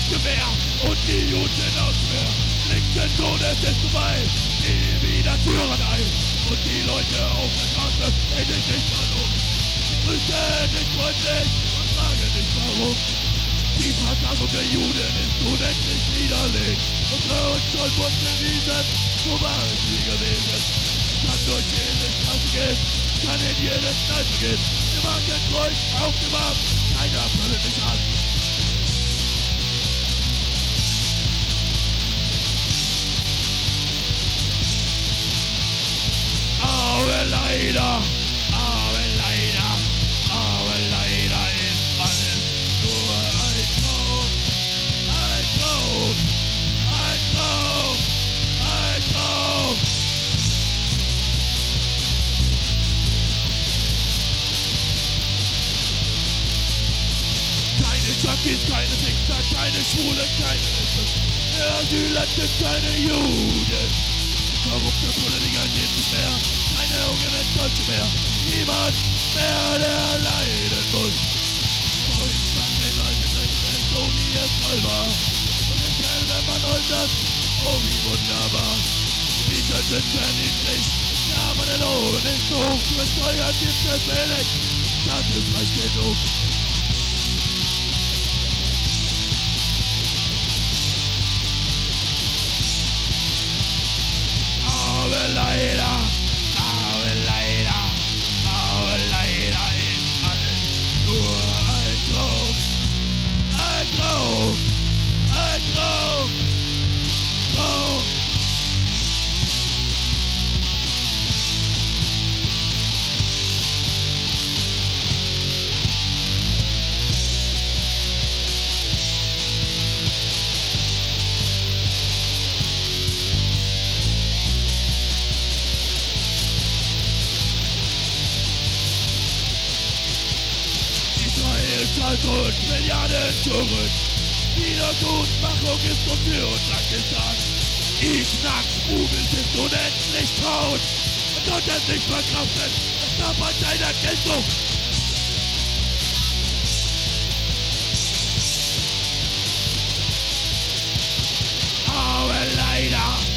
Jagdgewehr und die Juden aus Meer. Linken Todes ist vorbei, nie wieder Tyrannei. Und die Leute auf der Straße drehen sich nicht mal um. Grüßen nicht freundlich und fragen nicht warum. Die Versammlung der Juden ist unendlich widerlegt. Unsere Unschuld wurde bewiesen, so waren sie gewesen. Kann durch jede Straße gehen, kann in jede Kneipe gehen. Wir machen Kreuz auf dem Arm, keiner brüllt mich an. Aber leider ist alles nur ein Traum, ein Traum, ein Traum, ein Traum. Keine Junkies, keine Wichser, keine Schwule, keine Asylanten, keine Juden. Korrupte Politiker gibt es mehr, keine Jungen Deutsche mehr, niemand mehr, der leiden muss. Deutschland den alten Rechten, so wie es voll war. Und ich selber man holt das, oh wie wunderbar. Wie könnte es verniedlich, ja meine Lohn ist hoch, für Steuern gibt es billig, das ist recht genug. Aber leider ist alles nur ein Traum, ein Traum, ein Traum, Traum. Und Milliarden zurück. Wiedergutmachung ist nur für uns angesagt. Irak-Rubel sind unendlich traut und konnten nicht verkraften. Das darf man seiner Geltung. Aber leider